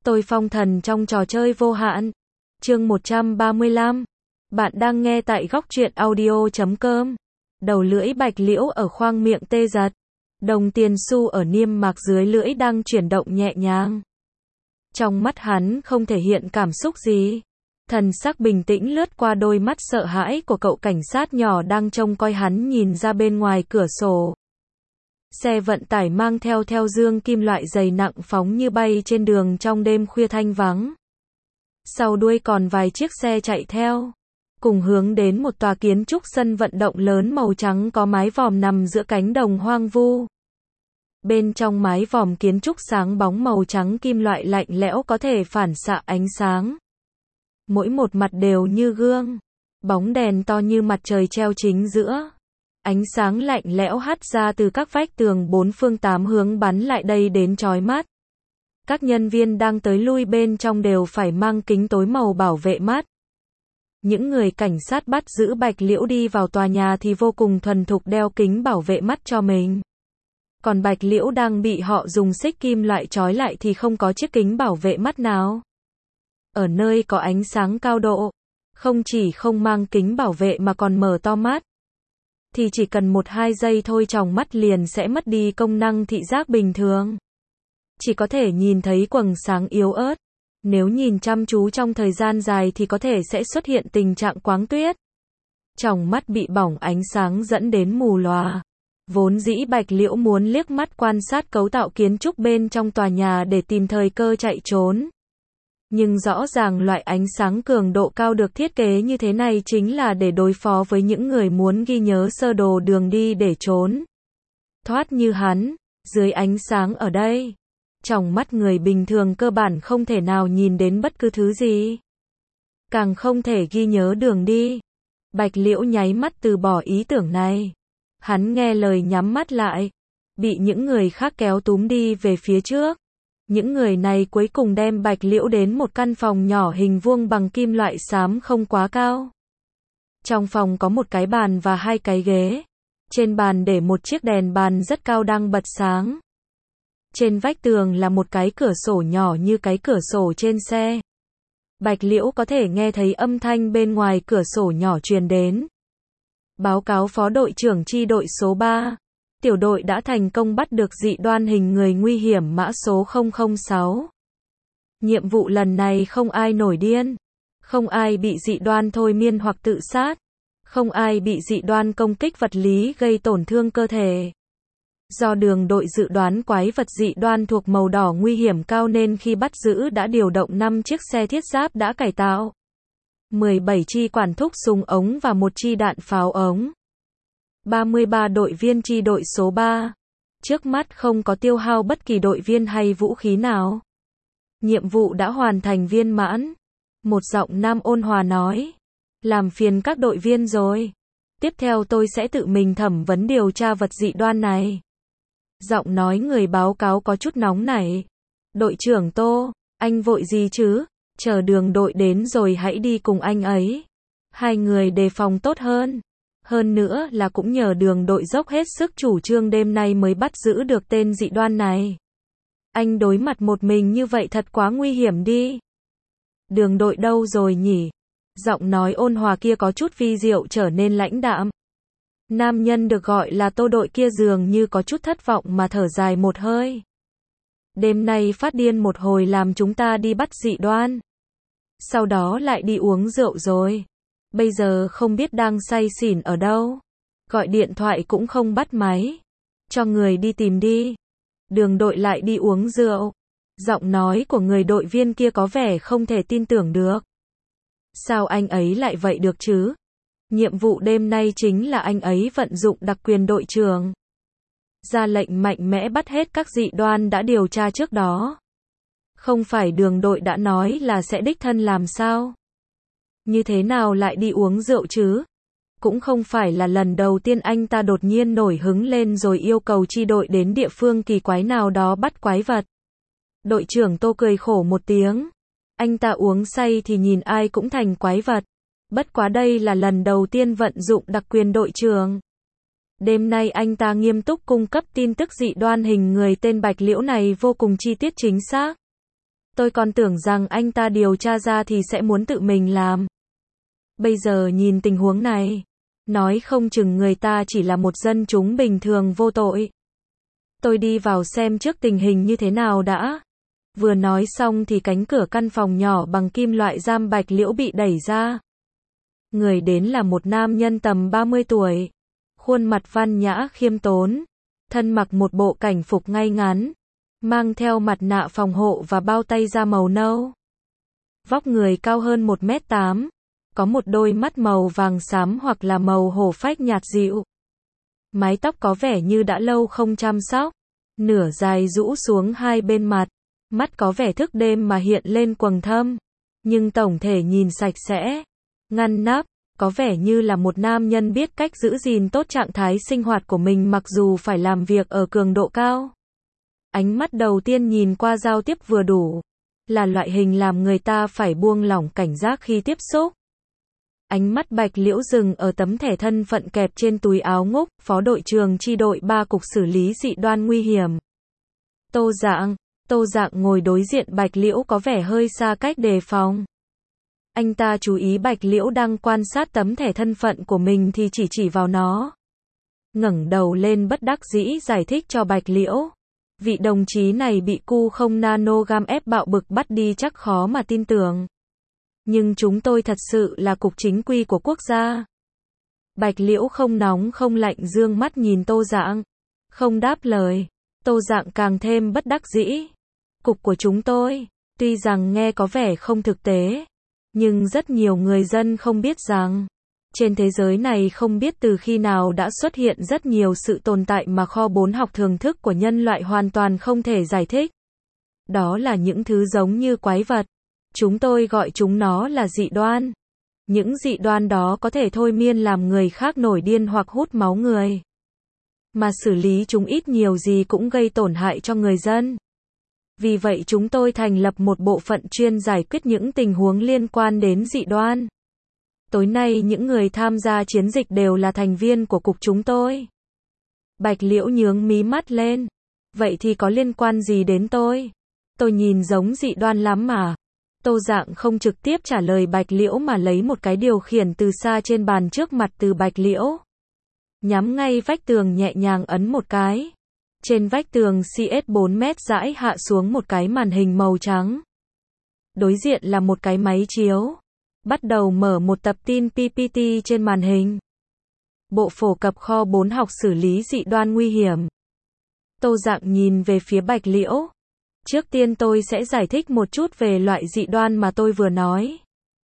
Tôi phong thần trong trò chơi vô hạn. Chương 135. Bạn đang nghe tại góc truyện audio.com. Đầu lưỡi bạch liễu ở khoang miệng tê giật. Đồng tiền xu ở niêm mạc dưới lưỡi đang chuyển động nhẹ nhàng. Trong mắt hắn không thể hiện cảm xúc gì. Thần sắc bình tĩnh lướt qua đôi mắt sợ hãi của cậu cảnh sát nhỏ đang trông coi hắn nhìn ra bên ngoài cửa sổ. Xe vận tải mang theo dương kim loại dày nặng phóng như bay trên đường trong đêm khuya thanh vắng. Sau đuôi còn vài chiếc xe chạy theo, cùng hướng đến một tòa kiến trúc sân vận động lớn màu trắng có mái vòm nằm giữa cánh đồng hoang vu. Bên trong mái vòm kiến trúc sáng bóng màu trắng kim loại lạnh lẽo có thể phản xạ ánh sáng. Mỗi một mặt đều như gương, bóng đèn to như mặt trời treo chính giữa. Ánh sáng lạnh lẽo hắt ra từ các vách tường bốn phương tám hướng bắn lại đây đến chói mắt. Các nhân viên đang tới lui bên trong đều phải mang kính tối màu bảo vệ mắt. Những người cảnh sát bắt giữ Bạch Liễu đi vào tòa nhà thì vô cùng thuần thục đeo kính bảo vệ mắt cho mình. Còn Bạch Liễu đang bị họ dùng xích kim loại trói lại thì không có chiếc kính bảo vệ mắt nào. Ở nơi có ánh sáng cao độ, không chỉ không mang kính bảo vệ mà còn mở to mắt, thì chỉ cần 1-2 giây thôi tròng mắt liền sẽ mất đi công năng thị giác bình thường. Chỉ có thể nhìn thấy quầng sáng yếu ớt. Nếu nhìn chăm chú trong thời gian dài thì có thể sẽ xuất hiện tình trạng quáng tuyết. Tròng mắt bị bỏng ánh sáng dẫn đến mù lòa. Vốn dĩ Bạch Liễu muốn liếc mắt quan sát cấu tạo kiến trúc bên trong tòa nhà để tìm thời cơ chạy trốn. Nhưng rõ ràng loại ánh sáng cường độ cao được thiết kế như thế này chính là để đối phó với những người muốn ghi nhớ sơ đồ đường đi để trốn. Thoát như hắn, dưới ánh sáng ở đây, trong mắt người bình thường cơ bản không thể nào nhìn đến bất cứ thứ gì. Càng không thể ghi nhớ đường đi. Bạch Liễu nháy mắt từ bỏ ý tưởng này. Hắn nghe lời nhắm mắt lại, bị những người khác kéo túm đi về phía trước. Những người này cuối cùng đem Bạch Liễu đến một căn phòng nhỏ hình vuông bằng kim loại xám không quá cao. Trong phòng có một cái bàn và 2 cái ghế. Trên bàn để một chiếc đèn bàn rất cao đang bật sáng. Trên vách tường là một cái cửa sổ nhỏ như cái cửa sổ trên xe. Bạch Liễu có thể nghe thấy âm thanh bên ngoài cửa sổ nhỏ truyền đến. Báo cáo phó đội trưởng chi đội số 3. Tiểu đội đã thành công bắt được dị đoan hình người nguy hiểm mã số 006. Nhiệm vụ lần này không ai nổi điên. Không ai bị dị đoan thôi miên hoặc tự sát. Không ai bị dị đoan công kích vật lý gây tổn thương cơ thể. Do đường đội dự đoán quái vật dị đoan thuộc màu đỏ nguy hiểm cao nên khi bắt giữ đã điều động 5 chiếc xe thiết giáp đã cải tạo, 17 chi quản thúc súng ống và 1 chi đạn pháo ống. 33 đội viên chi đội số 3. Trước mắt không có tiêu hao bất kỳ đội viên hay vũ khí nào. Nhiệm vụ đã hoàn thành viên mãn. Một giọng nam ôn hòa nói. Làm phiền các đội viên rồi. Tiếp theo tôi sẽ tự mình thẩm vấn điều tra vật dị đoan này. Giọng nói người báo cáo có chút nóng nảy. Đội trưởng Tô, anh vội gì chứ? Chờ đường đội đến rồi hãy đi cùng anh ấy. 2 người đề phòng tốt hơn. Hơn nữa là cũng nhờ đường đội dốc hết sức chủ trương đêm nay mới bắt giữ được tên dị đoan này. Anh đối mặt một mình như vậy thật quá nguy hiểm đi. Đường đội đâu rồi nhỉ? Giọng nói ôn hòa kia có chút vi diệu trở nên lãnh đạm. Nam nhân được gọi là Tô đội kia dường như có chút thất vọng mà thở dài một hơi. Đêm nay phát điên một hồi làm chúng ta đi bắt dị đoan. Sau đó lại đi uống rượu rồi. Bây giờ không biết đang say xỉn ở đâu. Gọi điện thoại cũng không bắt máy. Cho người đi tìm đi. Đường đội lại đi uống rượu. Giọng nói của người đội viên kia có vẻ không thể tin tưởng được. Sao anh ấy lại vậy được chứ? Nhiệm vụ đêm nay chính là anh ấy vận dụng đặc quyền đội trưởng. Ra lệnh mạnh mẽ bắt hết các dị đoan đã điều tra trước đó. Không phải đường đội đã nói là sẽ đích thân làm sao? Như thế nào lại đi uống rượu chứ? Cũng không phải là lần đầu tiên anh ta đột nhiên nổi hứng lên rồi yêu cầu chi đội đến địa phương kỳ quái nào đó bắt quái vật. Đội trưởng Tô cười khổ một tiếng. Anh ta uống say thì nhìn ai cũng thành quái vật. Bất quá đây là lần đầu tiên vận dụng đặc quyền đội trưởng. Đêm nay anh ta nghiêm túc cung cấp tin tức dị đoan hình người tên Bạch Liễu này vô cùng chi tiết chính xác. Tôi còn tưởng rằng anh ta điều tra ra thì sẽ muốn tự mình làm. Bây giờ nhìn tình huống này, nói không chừng người ta chỉ là một dân chúng bình thường vô tội. Tôi đi vào xem trước tình hình như thế nào đã. Vừa nói xong thì cánh cửa căn phòng nhỏ bằng kim loại giam Bạch Liễu bị đẩy ra. Người đến là một nam nhân tầm 30 tuổi. Khuôn mặt văn nhã khiêm tốn. Thân mặc một bộ cảnh phục ngay ngắn. Mang theo mặt nạ phòng hộ và bao tay da màu nâu. Vóc người cao hơn 1m8. Có một đôi mắt màu vàng xám hoặc là màu hổ phách nhạt dịu. Mái tóc có vẻ như đã lâu không chăm sóc. Nửa dài rũ xuống hai bên mặt. Mắt có vẻ thức đêm mà hiện lên quầng thâm. Nhưng tổng thể nhìn sạch sẽ, ngăn nắp, có vẻ như là một nam nhân biết cách giữ gìn tốt trạng thái sinh hoạt của mình mặc dù phải làm việc ở cường độ cao. Ánh mắt đầu tiên nhìn qua giao tiếp vừa đủ. Là loại hình làm người ta phải buông lỏng cảnh giác khi tiếp xúc. Ánh mắt Bạch Liễu dừng ở tấm thẻ thân phận kẹp trên túi áo ngúc, phó đội trưởng chi đội 3 cục xử lý dị đoan nguy hiểm. Tô Dạng ngồi đối diện Bạch Liễu có vẻ hơi xa cách đề phòng. Anh ta chú ý Bạch Liễu đang quan sát tấm thẻ thân phận của mình thì chỉ vào nó. Ngẩng đầu lên bất đắc dĩ giải thích cho Bạch Liễu. Vị đồng chí này bị cu không nanogam ép bạo bực bắt đi chắc khó mà tin tưởng. Nhưng chúng tôi thật sự là cục chính quy của quốc gia. Bạch Liễu không nóng không lạnh dương mắt nhìn Tô Dạng. Không đáp lời. Tô Dạng càng thêm bất đắc dĩ. Cục của chúng tôi, tuy rằng nghe có vẻ không thực tế, nhưng rất nhiều người dân không biết rằng, trên thế giới này không biết từ khi nào đã xuất hiện rất nhiều sự tồn tại mà kho 4 học thường thức của nhân loại hoàn toàn không thể giải thích. Đó là những thứ giống như quái vật. Chúng tôi gọi chúng nó là dị đoan. Những dị đoan đó có thể thôi miên làm người khác nổi điên hoặc hút máu người. Mà xử lý chúng ít nhiều gì cũng gây tổn hại cho người dân. Vì vậy chúng tôi thành lập một bộ phận chuyên giải quyết những tình huống liên quan đến dị đoan. Tối nay những người tham gia chiến dịch đều là thành viên của cục chúng tôi. Bạch Liễu nhướng mí mắt lên. Vậy thì có liên quan gì đến tôi? Tôi nhìn giống dị đoan lắm mà. Tô Dạng không trực tiếp trả lời Bạch Liễu mà lấy một cái điều khiển từ xa trên bàn trước mặt từ Bạch Liễu. Nhắm ngay vách tường nhẹ nhàng ấn một cái. Trên vách tường CS 4 mét rãi hạ xuống một cái màn hình màu trắng. Đối diện là một cái máy chiếu. Bắt đầu mở một tập tin PPT trên màn hình. Bộ phổ cập kho 4 học xử lý dị đoan nguy hiểm. Tô Dạng nhìn về phía Bạch Liễu. Trước tiên tôi sẽ giải thích một chút về loại dị đoan mà tôi vừa nói.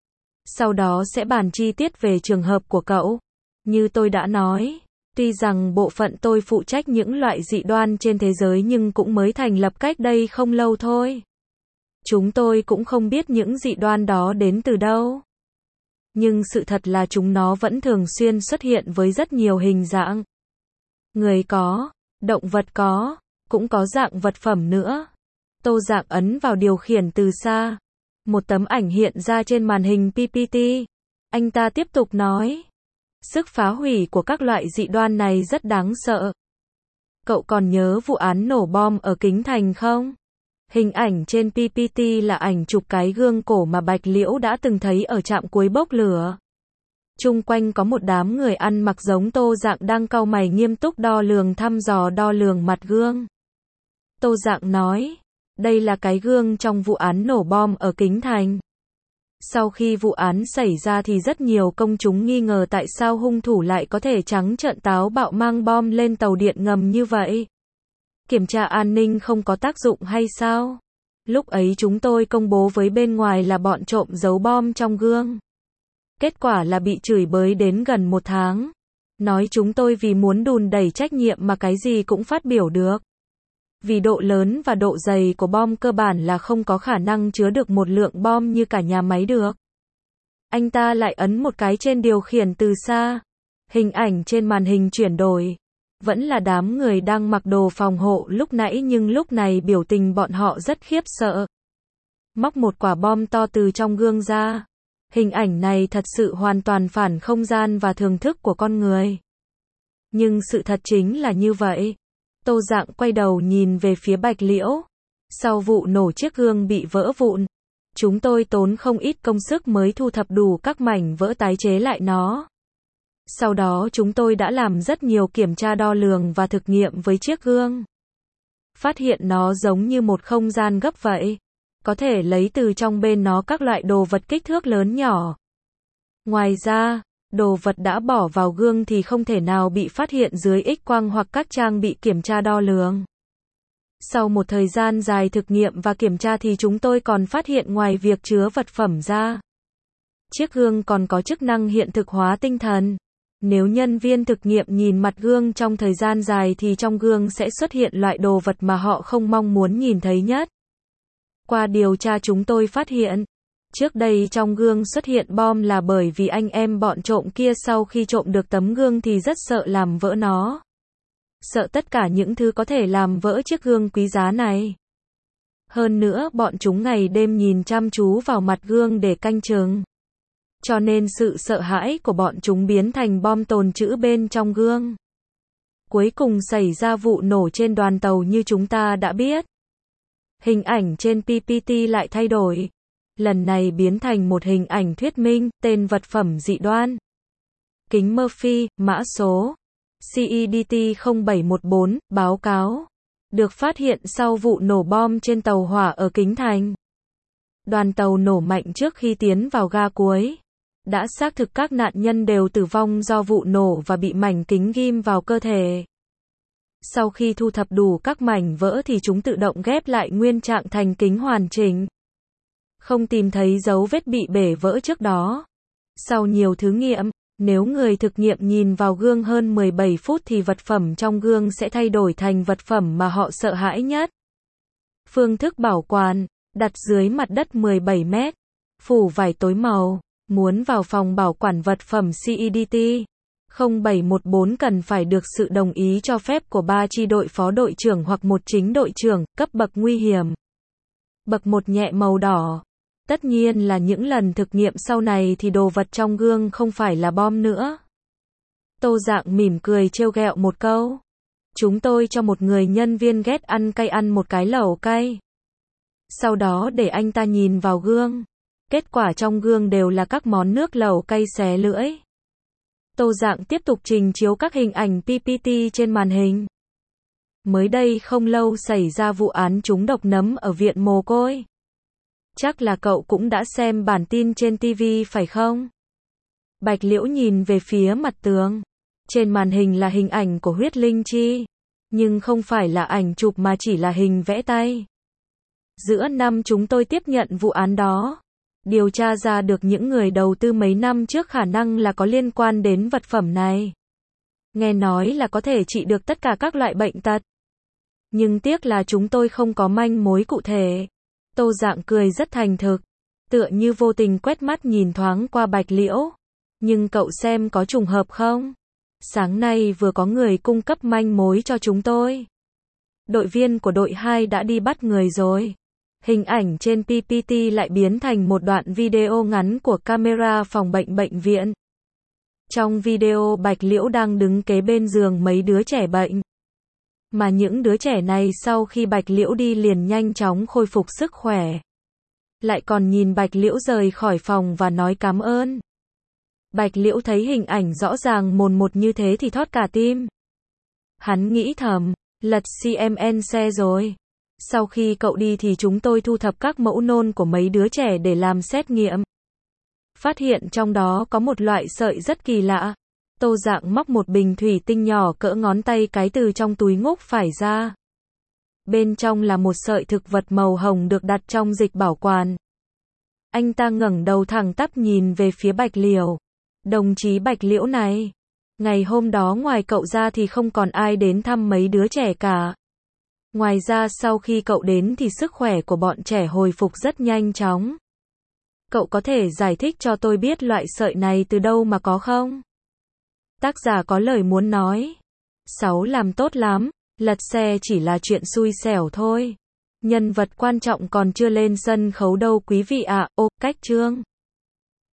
Sau đó sẽ bàn chi tiết về trường hợp của cậu. Như tôi đã nói, tuy rằng bộ phận tôi phụ trách những loại dị đoan trên thế giới nhưng cũng mới thành lập cách đây không lâu thôi. Chúng tôi cũng không biết những dị đoan đó đến từ đâu. Nhưng sự thật là chúng nó vẫn thường xuyên xuất hiện với rất nhiều hình dạng. Người có, động vật có, cũng có dạng vật phẩm nữa. Tô Dạng ấn vào điều khiển từ xa. Một tấm ảnh hiện ra trên màn hình PPT. Anh ta tiếp tục nói. Sức phá hủy của các loại dị đoan này rất đáng sợ. Cậu còn nhớ vụ án nổ bom ở Kính Thành không? Hình ảnh trên PPT là ảnh chụp cái gương cổ mà Bạch Liễu đã từng thấy ở trạm cuối bốc lửa. Chung quanh có một đám người ăn mặc giống Tô Dạng đang cau mày nghiêm túc đo lường thăm dò đo lường mặt gương. Tô Dạng nói, đây là cái gương trong vụ án nổ bom ở Kính Thành. Sau khi vụ án xảy ra thì rất nhiều công chúng nghi ngờ tại sao hung thủ lại có thể trắng trợn táo bạo mang bom lên tàu điện ngầm như vậy. Kiểm tra an ninh không có tác dụng hay sao? Lúc ấy chúng tôi công bố với bên ngoài là bọn trộm giấu bom trong gương. Kết quả là bị chửi bới đến gần 1 tháng. Nói chúng tôi vì muốn đùn đẩy trách nhiệm mà cái gì cũng phát biểu được. Vì độ lớn và độ dày của bom cơ bản là không có khả năng chứa được một lượng bom như cả nhà máy được. Anh ta lại ấn một cái trên điều khiển từ xa. Hình ảnh trên màn hình chuyển đổi. Vẫn là đám người đang mặc đồ phòng hộ lúc nãy nhưng lúc này biểu tình bọn họ rất khiếp sợ. Móc một quả bom to từ trong gương ra. Hình ảnh này thật sự hoàn toàn phản không gian và thường thức của con người. Nhưng sự thật chính là như vậy. Tô Dạng quay đầu nhìn về phía Bạch Liễu. Sau vụ nổ chiếc gương bị vỡ vụn, chúng tôi tốn không ít công sức mới thu thập đủ các mảnh vỡ tái chế lại nó. Sau đó chúng tôi đã làm rất nhiều kiểm tra đo lường và thực nghiệm với chiếc gương. Phát hiện nó giống như một không gian gấp vậy. Có thể lấy từ trong bên nó các loại đồ vật kích thước lớn nhỏ. Ngoài ra, đồ vật đã bỏ vào gương thì không thể nào bị phát hiện dưới X-quang hoặc các trang bị kiểm tra đo lường. Sau một thời gian dài thực nghiệm và kiểm tra thì chúng tôi còn phát hiện ngoài việc chứa vật phẩm ra, chiếc gương còn có chức năng hiện thực hóa tinh thần. Nếu nhân viên thực nghiệm nhìn mặt gương trong thời gian dài thì trong gương sẽ xuất hiện loại đồ vật mà họ không mong muốn nhìn thấy nhất. Qua điều tra chúng tôi phát hiện, trước đây trong gương xuất hiện bom là bởi vì anh em bọn trộm kia sau khi trộm được tấm gương thì rất sợ làm vỡ nó. Sợ tất cả những thứ có thể làm vỡ chiếc gương quý giá này. Hơn nữa bọn chúng ngày đêm nhìn chăm chú vào mặt gương để canh chừng. Cho nên sự sợ hãi của bọn chúng biến thành bom tồn trữ bên trong gương. Cuối cùng xảy ra vụ nổ trên đoàn tàu như chúng ta đã biết. Hình ảnh trên PPT lại thay đổi. Lần này biến thành một hình ảnh thuyết minh, tên vật phẩm dị đoan. Kính Murphy, mã số CEDT0714, báo cáo. Được phát hiện sau vụ nổ bom trên tàu hỏa ở Kính Thành. Đoàn tàu nổ mạnh trước khi tiến vào ga cuối. Đã xác thực các nạn nhân đều tử vong do vụ nổ và bị mảnh kính ghim vào cơ thể. Sau khi thu thập đủ các mảnh vỡ thì chúng tự động ghép lại nguyên trạng thành kính hoàn chỉnh. Không tìm thấy dấu vết bị bể vỡ trước đó. Sau nhiều thử nghiệm, nếu người thực nghiệm nhìn vào gương hơn 17 phút thì vật phẩm trong gương sẽ thay đổi thành vật phẩm mà họ sợ hãi nhất. Phương thức bảo quản, đặt dưới mặt đất 17 mét, phủ vải tối màu. Muốn vào phòng bảo quản vật phẩm CEDT 0714 cần phải được sự đồng ý cho phép của 3 chi đội phó đội trưởng hoặc một chính đội trưởng, cấp bậc nguy hiểm. Bậc 1 nhẹ màu đỏ. Tất nhiên là những lần thực nghiệm sau này thì đồ vật trong gương không phải là bom nữa. Tô Dạng mỉm cười trêu ghẹo một câu. Chúng tôi cho một người nhân viên ghét ăn cay ăn một cái lẩu cay. Sau đó để anh ta nhìn vào gương. Kết quả trong gương đều là các món nước lẩu cay xé lưỡi. Tô Dạng tiếp tục trình chiếu các hình ảnh PPT trên màn hình. Mới đây không lâu xảy ra vụ án trúng độc nấm ở viện mồ côi. Chắc là cậu cũng đã xem bản tin trên TV phải không? Bạch Liễu nhìn về phía mặt tường. Trên màn hình là hình ảnh của Huyết Linh Chi. Nhưng không phải là ảnh chụp mà chỉ là hình vẽ tay. Giữa năm chúng tôi tiếp nhận vụ án đó. Điều tra ra được những người đầu tư mấy năm trước khả năng là có liên quan đến vật phẩm này. Nghe nói là có thể trị được tất cả các loại bệnh tật. Nhưng tiếc là chúng tôi không có manh mối cụ thể. Tô Dạng cười rất thành thực. Tựa như vô tình quét mắt nhìn thoáng qua Bạch Liễu. Nhưng cậu xem có trùng hợp không? Sáng nay vừa có người cung cấp manh mối cho chúng tôi. Đội viên của đội 2 đã đi bắt người rồi. Hình ảnh trên PPT lại biến thành một đoạn video ngắn của camera phòng bệnh viện. Trong video Bạch Liễu đang đứng kế bên giường mấy đứa trẻ bệnh. Mà những đứa trẻ này sau khi Bạch Liễu đi liền nhanh chóng khôi phục sức khỏe. Lại còn nhìn Bạch Liễu rời khỏi phòng và nói cảm ơn. Bạch Liễu thấy hình ảnh rõ ràng mồn một như thế thì thót cả tim. Hắn nghĩ thầm, lật CMN xe rồi. Sau khi cậu đi thì chúng tôi thu thập các mẫu nôn của mấy đứa trẻ để làm xét nghiệm. Phát hiện trong đó có một loại sợi rất kỳ lạ. Tô Dạng móc một bình thủy tinh nhỏ cỡ ngón tay cái từ trong túi ngúc phải ra. Bên trong là một sợi thực vật màu hồng được đặt trong dịch bảo quản. Anh ta ngẩng đầu thẳng tắp nhìn về phía Bạch Liễu. Đồng chí Bạch Liễu này, ngày hôm đó ngoài cậu ra thì không còn ai đến thăm mấy đứa trẻ cả. Ngoài ra sau khi cậu đến thì sức khỏe của bọn trẻ hồi phục rất nhanh chóng. Cậu có thể giải thích cho tôi biết loại sợi này từ đâu mà có không? Tác giả có lời muốn nói. 6 làm tốt lắm, lật xe chỉ là chuyện xui xẻo thôi. Nhân vật quan trọng còn chưa lên sân khấu đâu quý vị ạ. Ô, cách chương.